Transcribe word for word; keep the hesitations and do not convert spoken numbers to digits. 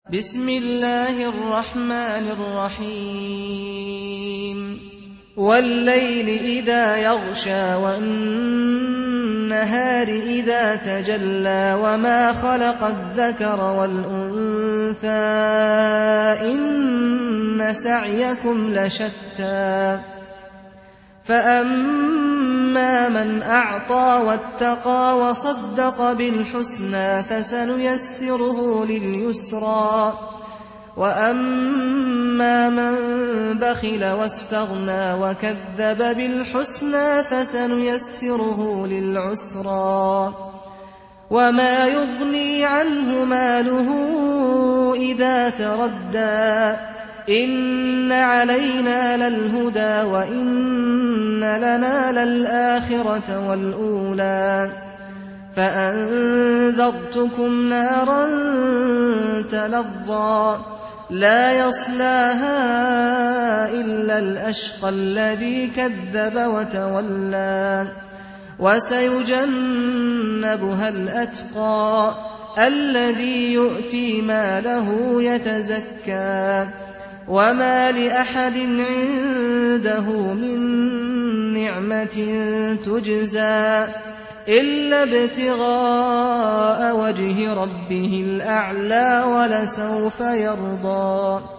بسم الله الرحمن الرحيم والليل إذا يغشى والنهار إذا تجلى وما خلق الذكر والأنثى إن سعيكم لشتى فأما من أعطى واتقى وصدق بالحسنى فسنيسره لليسرى وأما من بخل واستغنى وكذب بالحسنى فسنيسره للعسرى وما يغني عنه ماله إذا تردى إن علينا للهدى وإن لنا للآخرة والأولى فأنذرتكم نارا تلظى لا يصلاها إلا الأشقى الذي كذب وتولى وسيجنبها الأتقى الذي يؤتي ماله يتزكى وما لأحد عنده من نعمة تجزى إلا ابتغاء وجه ربه الأعلى ولسوف يرضى.